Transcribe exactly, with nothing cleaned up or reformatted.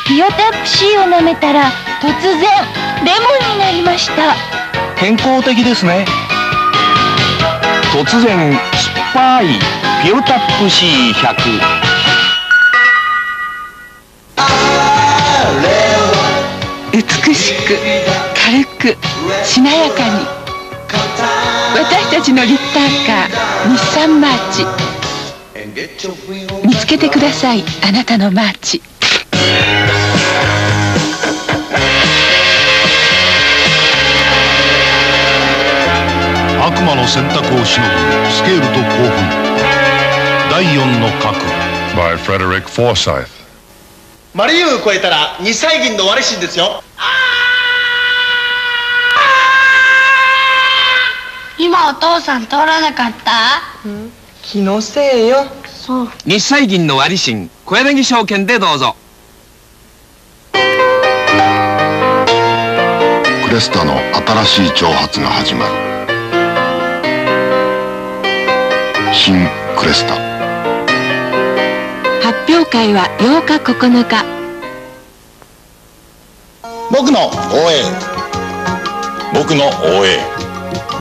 ピオタップ C を舐めたら突然レモンになりました。 健康的ですね。突然酸っぱいピオタップ シーひゃく。 美しく軽くしなやかに、私たちのリッターカー日産マーチ。見つけてください、あなたのマーチ。 悪魔の選択をしのぐスケールと興奮、だいよんの核 by Frederick Forsyth。 マリウム超えたら二歳銀の割り芯ですよ。 今お父さん通らなかった？ うん、気のせいよ。 そう。 日歳銀の割り芯、小柳証券でどうぞ。 クレスタの新しい挑発が始まる。新クレスタ。 発表会はようかここのか。 僕の オーエー 僕の オーエー